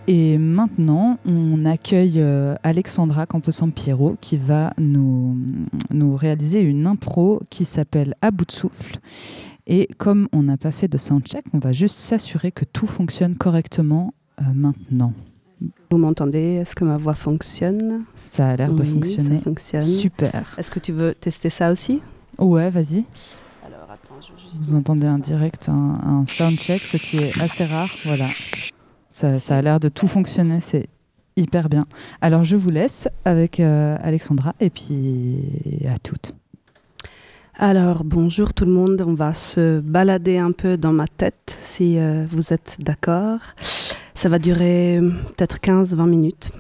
Et maintenant, on accueille Alexandra Camposampiero qui va nous réaliser une impro qui s'appelle À bout de souffle. Et comme on n'a pas fait de soundcheck, on va juste s'assurer que tout fonctionne correctement maintenant. Vous m'entendez? Est-ce que ma voix fonctionne? Ça a l'air de fonctionner. Ça fonctionne. Super. Est-ce que tu veux tester ça aussi? Ouais, vas-y. Alors, attends, je vais juste... Vous entendez en direct un soundcheck, ce qui est assez rare. Voilà. Ça a l'air de tout fonctionner, c'est hyper bien. Alors, je vous laisse avec Alexandra et puis à toutes. Alors, bonjour tout le monde. On va se balader un peu dans ma tête, si vous êtes d'accord. Ça va durer peut-être 15-20 minutes.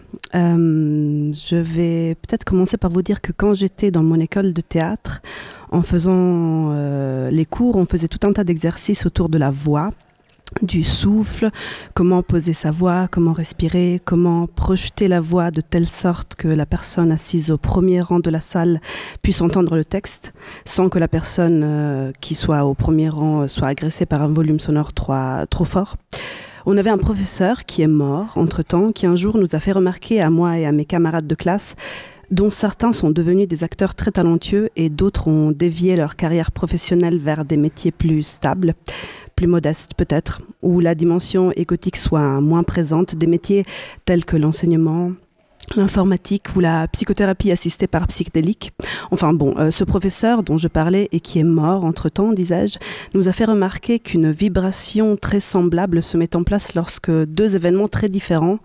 Je vais peut-être commencer par vous dire que quand j'étais dans mon école de théâtre, en faisant les cours, on faisait tout un tas d'exercices autour de la voix, du souffle, comment poser sa voix, comment respirer, comment projeter la voix de telle sorte que la personne assise au premier rang de la salle puisse entendre le texte sans que la personne qui soit au premier rang soit agressée par un volume sonore trop fort. On avait un professeur qui est mort entre-temps, qui un jour nous a fait remarquer à moi et à mes camarades de classe, dont certains sont devenus des acteurs très talentueux et d'autres ont dévié leur carrière professionnelle vers des métiers plus stables, plus modestes peut-être, où la dimension égotique soit moins présente, des métiers tels que l'enseignement, l'informatique ou la psychothérapie assistée par psychédélique. Enfin bon, ce professeur dont je parlais et qui est mort entre-temps, disais-je, nous a fait remarquer qu'une vibration très semblable se met en place lorsque deux événements très différents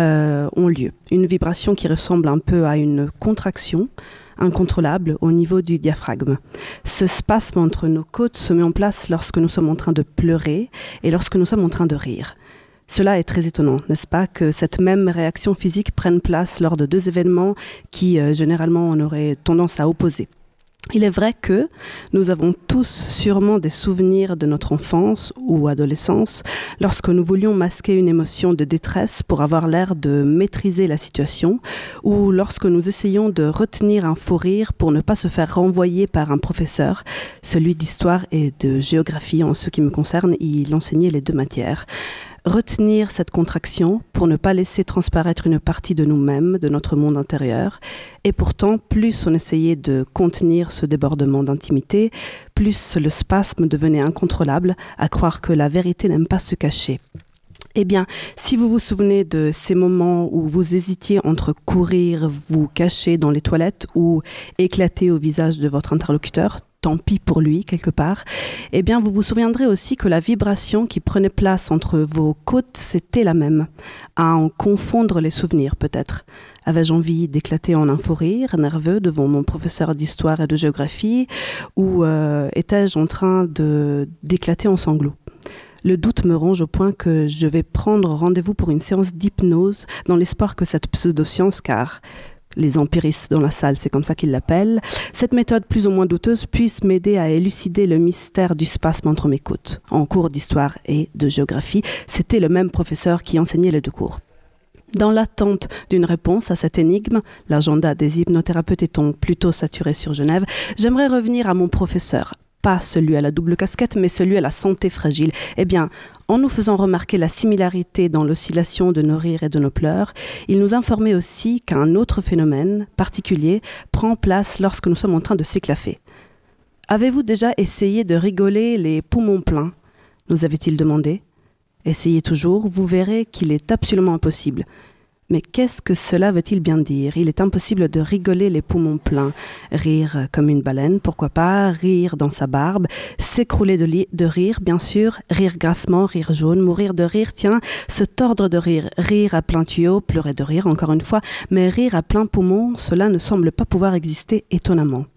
ont lieu. Une vibration qui ressemble un peu à une contraction incontrôlable au niveau du diaphragme. Ce spasme entre nos côtes se met en place lorsque nous sommes en train de pleurer et lorsque nous sommes en train de rire. Cela est très étonnant, n'est-ce pas, que cette même réaction physique prenne place lors de deux événements qui, généralement, on aurait tendance à opposer. Il est vrai que nous avons tous sûrement des souvenirs de notre enfance ou adolescence lorsque nous voulions masquer une émotion de détresse pour avoir l'air de maîtriser la situation ou lorsque nous essayons de retenir un faux rire pour ne pas se faire renvoyer par un professeur, celui d'histoire et de géographie en ce qui me concerne, il enseignait les deux matières. Retenir cette contraction pour ne pas laisser transparaître une partie de nous-mêmes, de notre monde intérieur. Et pourtant, plus on essayait de contenir ce débordement d'intimité, plus le spasme devenait incontrôlable, à croire que la vérité n'aime pas se cacher. Eh bien, si vous vous souvenez de ces moments où vous hésitiez entre courir, vous cacher dans les toilettes ou éclater au visage de votre interlocuteur, tant pis pour lui, quelque part, eh bien, vous vous souviendrez aussi que la vibration qui prenait place entre vos côtes, c'était la même. À en confondre les souvenirs, peut-être. Avais-je envie d'éclater en un faux rire nerveux devant mon professeur d'histoire et de géographie, ou étais-je en train d'éclater en sanglots? Le doute me ronge au point que je vais prendre rendez-vous pour une séance d'hypnose dans l'espoir que cette pseudo-science, car les empiristes dans la salle, c'est comme ça qu'ils l'appellent, cette méthode plus ou moins douteuse puisse m'aider à élucider le mystère du spasme entre mes côtes. En cours d'histoire et de géographie, c'était le même professeur qui enseignait les deux cours. Dans l'attente d'une réponse à cette énigme, l'agenda des hypnothérapeutes étant plutôt saturé sur Genève, j'aimerais revenir à mon professeur. Pas celui à la double casquette, mais celui à la santé fragile. Eh bien, en nous faisant remarquer la similarité dans l'oscillation de nos rires et de nos pleurs, il nous informait aussi qu'un autre phénomène particulier prend place lorsque nous sommes en train de s'éclaffer. « Avez-vous déjà essayé de rigoler les poumons pleins ?» nous avait-il demandé. « Essayez toujours, vous verrez qu'il est absolument impossible. » Mais qu'est-ce que cela veut-il bien dire? Il est impossible de rigoler les poumons pleins. Rire comme une baleine, pourquoi pas? Rire dans sa barbe, s'écrouler de rire, bien sûr. Rire grassement, rire jaune, mourir de rire, tiens, se tordre de rire. Rire à plein tuyau, pleurer de rire, encore une fois. Mais rire à plein poumon, cela ne semble pas pouvoir exister étonnamment.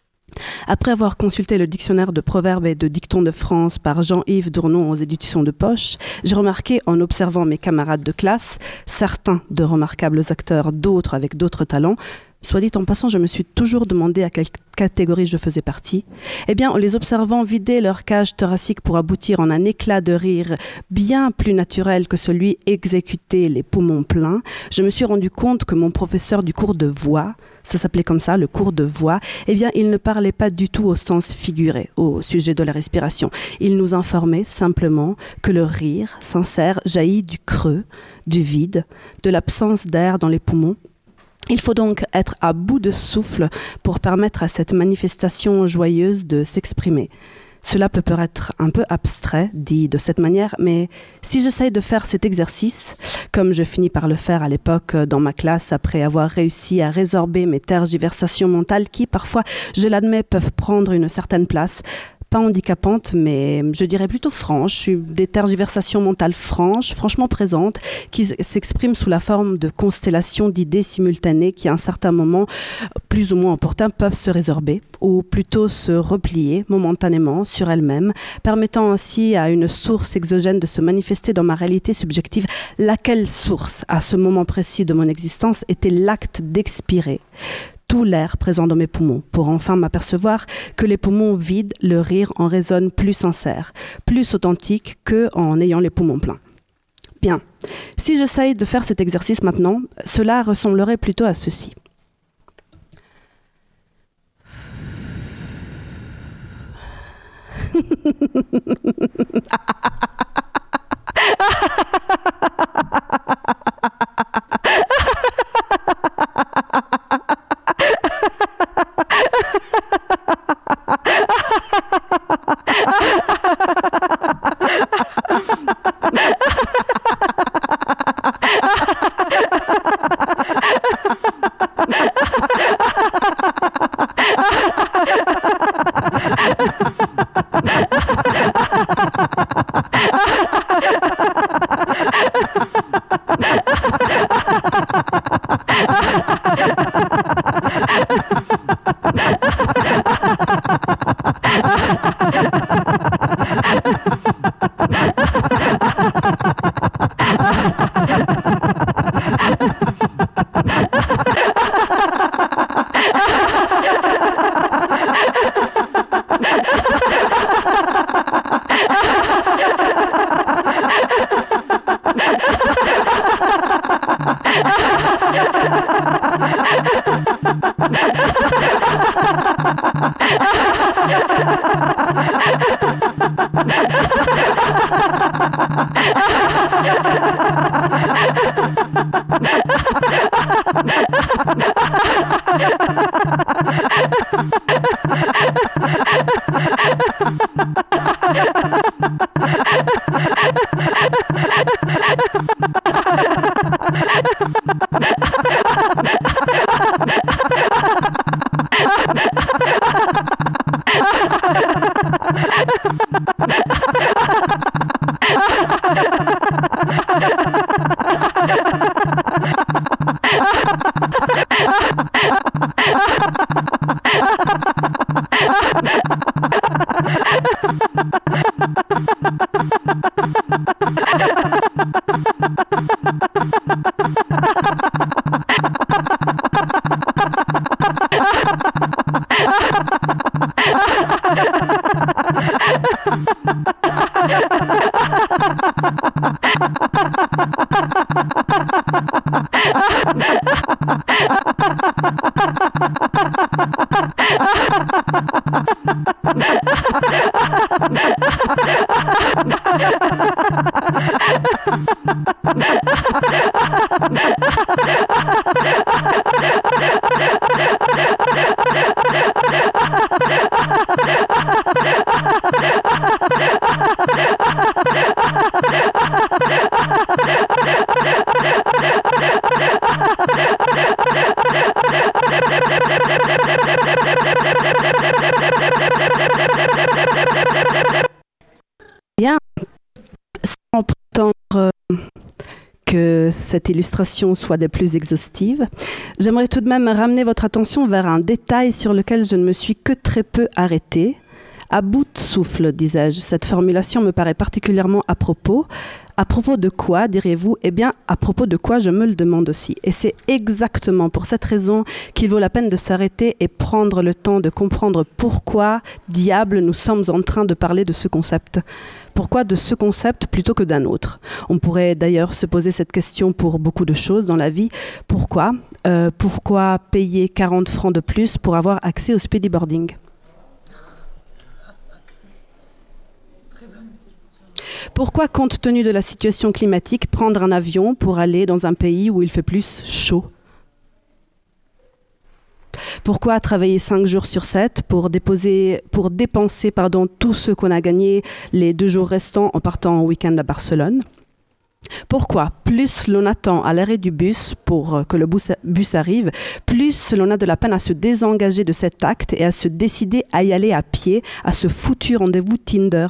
Après avoir consulté le dictionnaire de proverbes et de dictons de France par Jean-Yves Dournon aux éditions de poche, j'ai remarqué en observant mes camarades de classe, certains de remarquables acteurs, d'autres avec d'autres talents, Soit dit en passant, je me suis toujours demandé à quelle catégorie je faisais partie. Eh bien, en les observant vider leur cage thoracique pour aboutir en un éclat de rire bien plus naturel que celui exécuté les poumons pleins, je me suis rendu compte que mon professeur du cours de voix, ça s'appelait comme ça, le cours de voix, eh bien, il ne parlait pas du tout au sens figuré, au sujet de la respiration. Il nous informait simplement que le rire sincère jaillit du creux, du vide, de l'absence d'air dans les poumons. Il faut donc être à bout de souffle pour permettre à cette manifestation joyeuse de s'exprimer. Cela peut paraître un peu abstrait, dit de cette manière, mais si j'essaye de faire cet exercice, comme je finis par le faire à l'époque dans ma classe après avoir réussi à résorber mes tergiversations mentales qui, parfois, je l'admets, peuvent prendre une certaine place, pas handicapantes, mais je dirais plutôt franches, des tergiversations mentales franchement présentes, qui s'expriment sous la forme de constellations d'idées simultanées qui, à un certain moment, plus ou moins opportun, peuvent se résorber, ou plutôt se replier momentanément sur elles-mêmes, permettant ainsi à une source exogène de se manifester dans ma réalité subjective, laquelle source, à ce moment précis de mon existence, était l'acte d'expirer tout l'air présent dans mes poumons, pour enfin m'apercevoir que les poumons vides, le rire en résonne plus sincère, plus authentique qu'en ayant les poumons pleins. Bien, si j'essaye de faire cet exercice maintenant, cela ressemblerait plutôt à ceci. Bien, sans prétendre que cette illustration soit des plus exhaustives, j'aimerais tout de même ramener votre attention vers un détail sur lequel je ne me suis que très peu arrêtée. À bout de souffle, disais-je, cette formulation me paraît particulièrement à propos, À propos de quoi, diriez-vous? Eh bien, à propos de quoi, je me le demande aussi. Et c'est exactement pour cette raison qu'il vaut la peine de s'arrêter et prendre le temps de comprendre pourquoi, diable, nous sommes en train de parler de ce concept. Pourquoi de ce concept plutôt que d'un autre? On pourrait d'ailleurs se poser cette question pour beaucoup de choses dans la vie. Pourquoi? Pourquoi payer 40 francs de plus pour avoir accès au speedyboarding? Pourquoi, compte tenu de la situation climatique, prendre un avion pour aller dans un pays où il fait plus chaud? Pourquoi travailler 5 jours sur 7 pour dépenser tout ce qu'on a gagné les 2 jours restants en partant en week-end à Barcelone? Pourquoi plus l'on attend à l'arrêt du bus pour que le bus arrive, plus l'on a de la peine à se désengager de cet acte et à se décider à y aller à pied à ce foutu rendez-vous Tinder?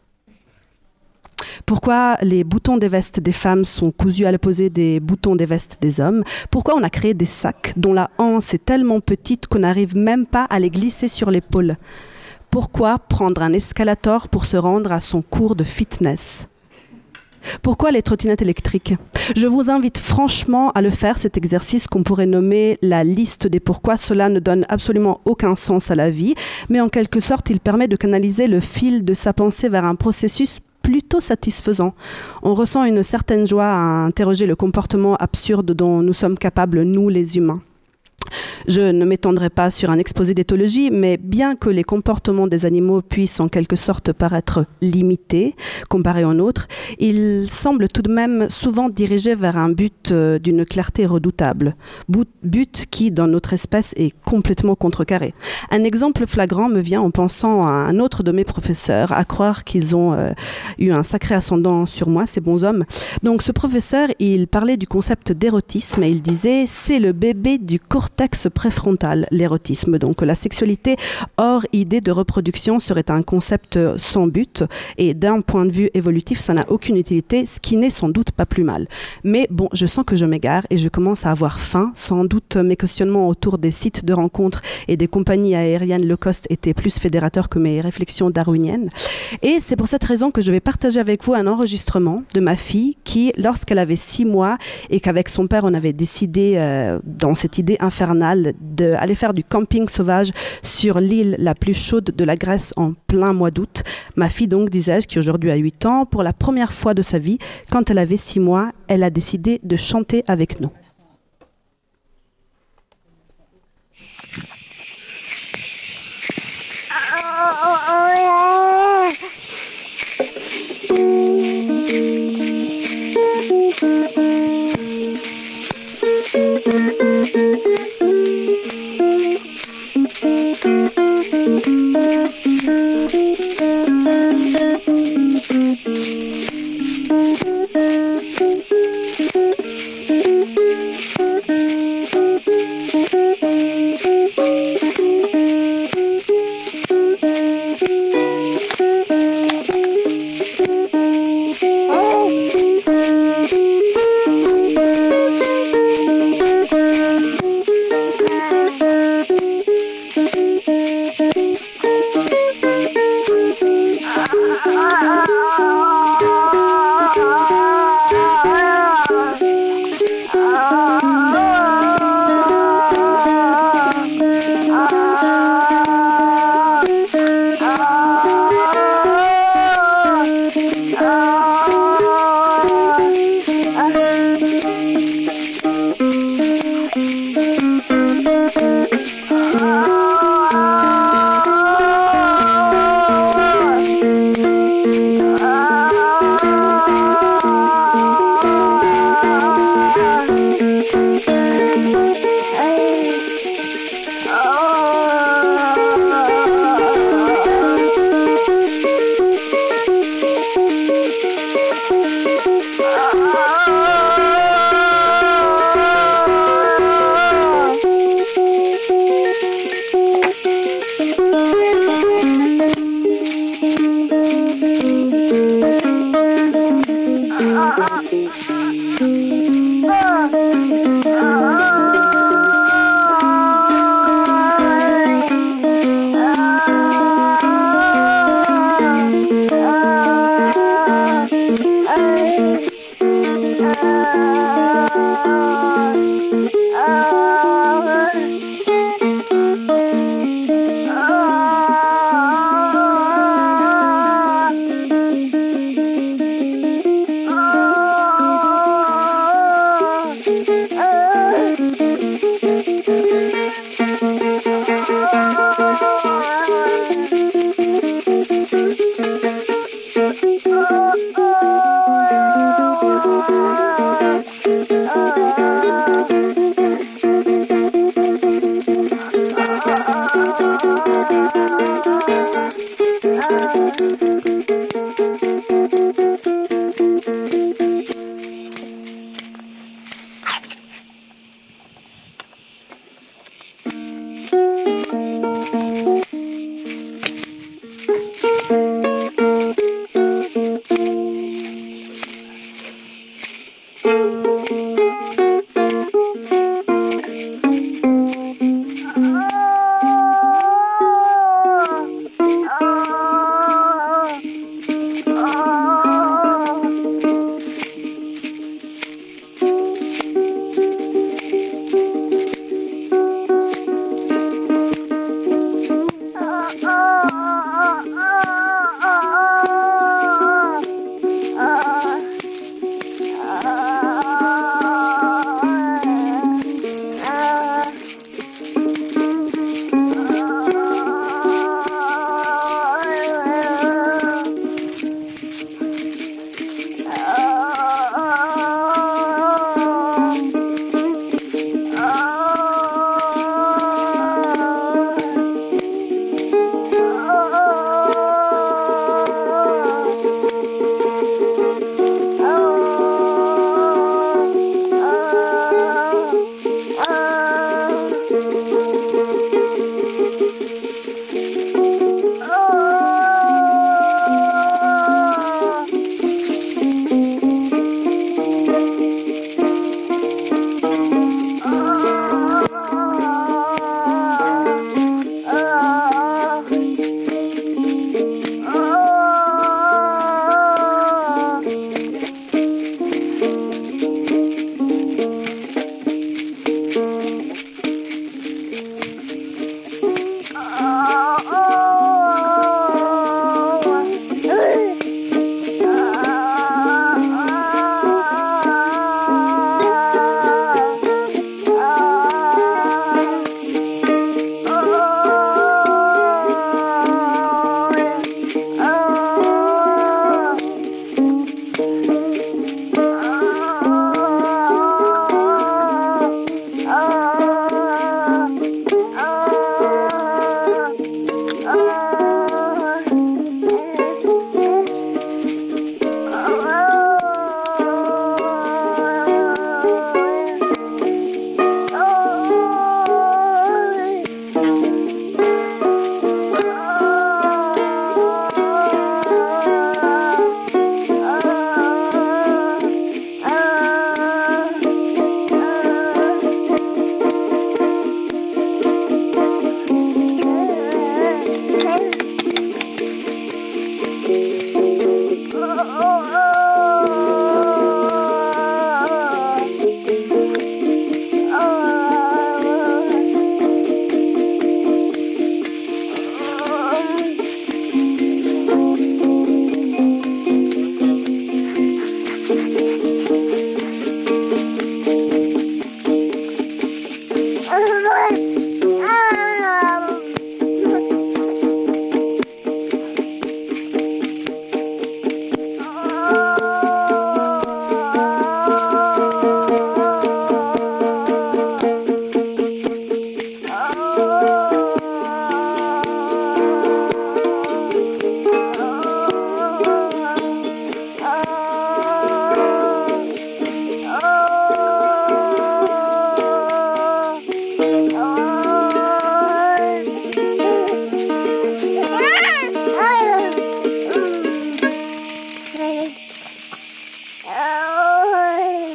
Pourquoi les boutons des vestes des femmes sont cousus à l'opposé des boutons des vestes des hommes? Pourquoi on a créé des sacs dont la anse est tellement petite qu'on n'arrive même pas à les glisser sur l'épaule? Pourquoi prendre un escalator pour se rendre à son cours de fitness? Pourquoi les trottinettes électriques? Je vous invite franchement à le faire, cet exercice qu'on pourrait nommer la liste des pourquoi. Cela ne donne absolument aucun sens à la vie, mais en quelque sorte, il permet de canaliser le fil de sa pensée vers un processus plutôt satisfaisant. On ressent une certaine joie à interroger le comportement absurde dont nous sommes capables, nous les humains. Je ne m'étendrai pas sur un exposé d'éthologie, mais bien que les comportements des animaux puissent en quelque sorte paraître limités comparés aux nôtres, ils semblent tout de même souvent dirigés vers un but d'une clarté redoutable, but qui, dans notre espèce, est complètement contrecarré. Un exemple flagrant me vient en pensant à un autre de mes professeurs, à croire qu'ils ont eu un sacré ascendant sur moi, ces bons hommes. Donc ce professeur, il parlait du concept d'érotisme et il disait « c'est le bébé du cortex préfrontal, l'érotisme. Donc la sexualité hors idée de reproduction serait un concept sans but et d'un point de vue évolutif, ça n'a aucune utilité, ce qui n'est sans doute pas plus mal. Mais bon, je sens que je m'égare et je commence à avoir faim. Sans doute mes questionnements autour des sites de rencontres et des compagnies aériennes low cost étaient plus fédérateurs que mes réflexions darwiniennes. Et c'est pour cette raison que je vais partager avec vous un enregistrement de ma fille qui, lorsqu'elle avait 6 mois et qu'avec son père on avait décidé dans cette idée infernale d'aller faire du camping sauvage sur l'île la plus chaude de la Grèce en plein mois d'août. Ma fille donc, disais-je, qui aujourd'hui a 8 ans, pour la première fois de sa vie, quand elle avait 6 mois, elle a décidé de chanter avec nous.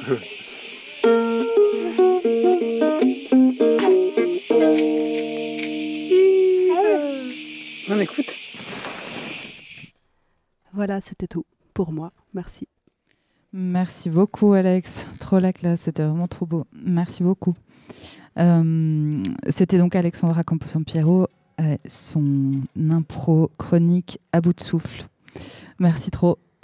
On écoute. Voilà, c'était tout pour moi. Merci. Merci beaucoup, Alex. Trop la classe, c'était vraiment trop beau. Merci beaucoup. C'était donc Alexandra Camposampiero, son impro chronique à bout de souffle. Merci trop.